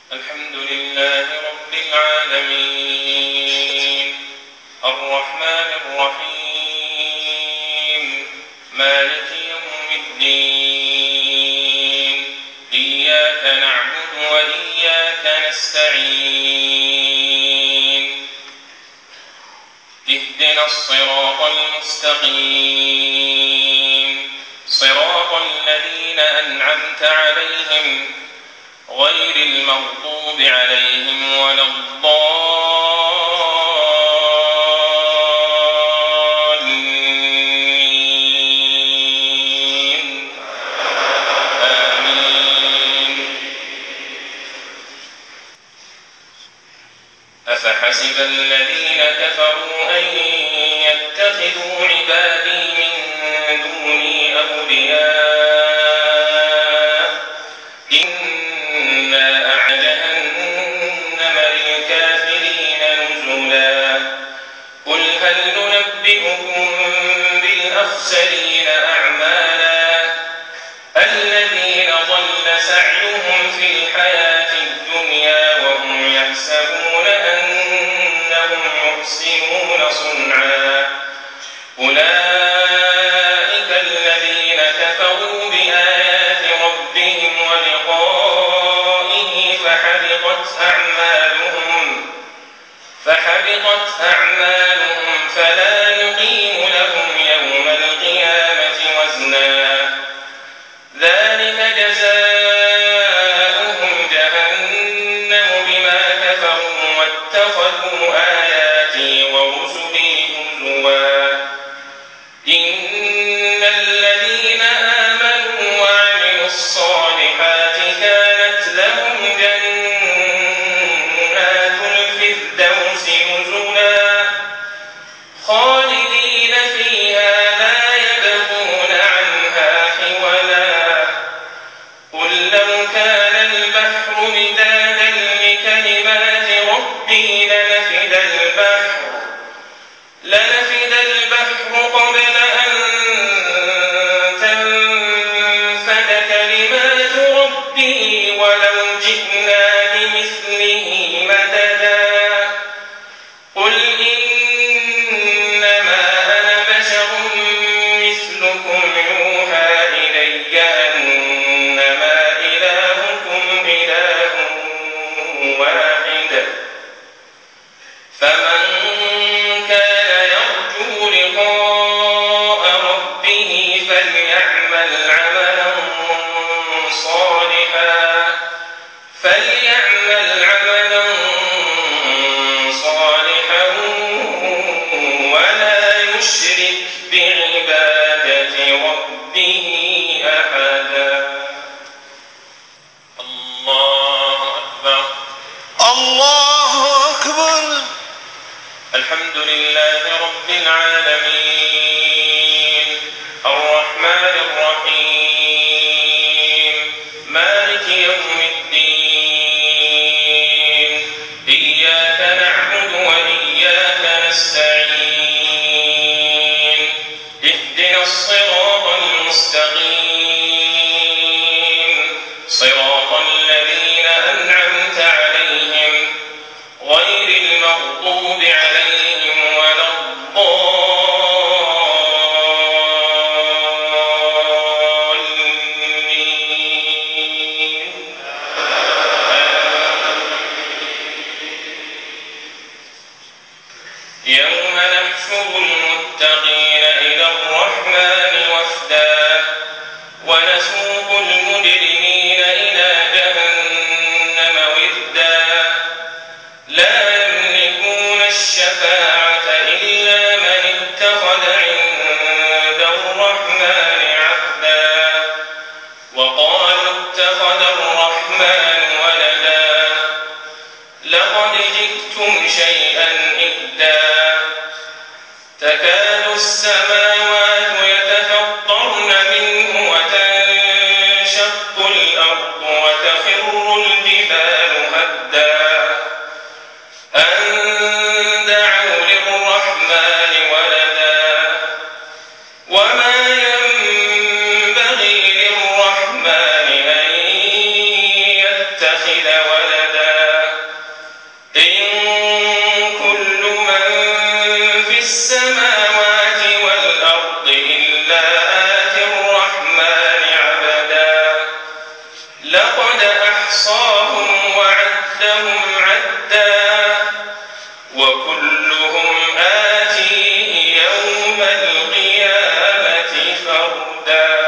الحمد لله رب العالمين الرحمن الرحيم مالك يوم الدين إياك نعبد وإياك نستعين اهدنا الصراط المستقيم صراط الذين أنعمت عليهم غير المغضوب عليهم ولا الضالين آمين. أفحسب الذين كفروا أن يتخذوا عبادي من دوني أولياء إنا أعد جهنم للكافرين نزلا قل هل ننبئكم بالأخسرين أعمالا الذين ضل سعيهم في الحياة الدنيا وهم يحسبون أنهم يحسنون صنعا أولئك الذين كفروا بآيات ربهم ولقائه فحبطت أعمالهم فلا نقيم لهم يوم القيامة وزنا ذلك جزاؤهم جهنم بما كفروا واتخذوا آياتي ورسلي هزوا إن الذين آمنوا وعملوا الصالحات كانت لهم جنات الفردوس نزلا خالدين فيها لا يبغون عنها حولا قل لو كان البحر مدادا لكلمات ربي لنفد البحر قبل أن تنفد كلمات ربي ولو جئنا بمثله مددا قل إنما أنا بشر مثلكم يوحى إلي أنما إلهكم إله واحد فمن كان يرجو لقاء ربه فليعمل عملا صالحا ولا يشرك بعبادة ربه أحدا. الله أكبر. الله أكبر. الحمد لله رب العالمين الرحمن الرحيم مالك يوم الدين إياك نعبد وإياك نستعين اهدنا الصراط المستقيم صراط الذين أنعمت عليهم غير المغضوب عليهم ولا الضالين. يوم نحشر المتقين إلى الرحمن وفدا ونسوق المجرمين إلى جهنم وردا لا يملكون الشفاعة إلا من اتخذ عند الرحمن عهدا وقالوا اتخذ الرحمن ولدا لقد جئتم شيئا إدا تكاد السماوات يتفطرن منه وتنشق الأرض وتخر الجبال هدا أن دعوا للرحمن ولدا وما ينبغي للرحمن أن يتخذ ولدا إن كل من في السماوات والأرض إلا آتي الرحمن عبدا لقد أحصاهم وعدهم عدا وكلهم آتيه يوم القيامة فردا.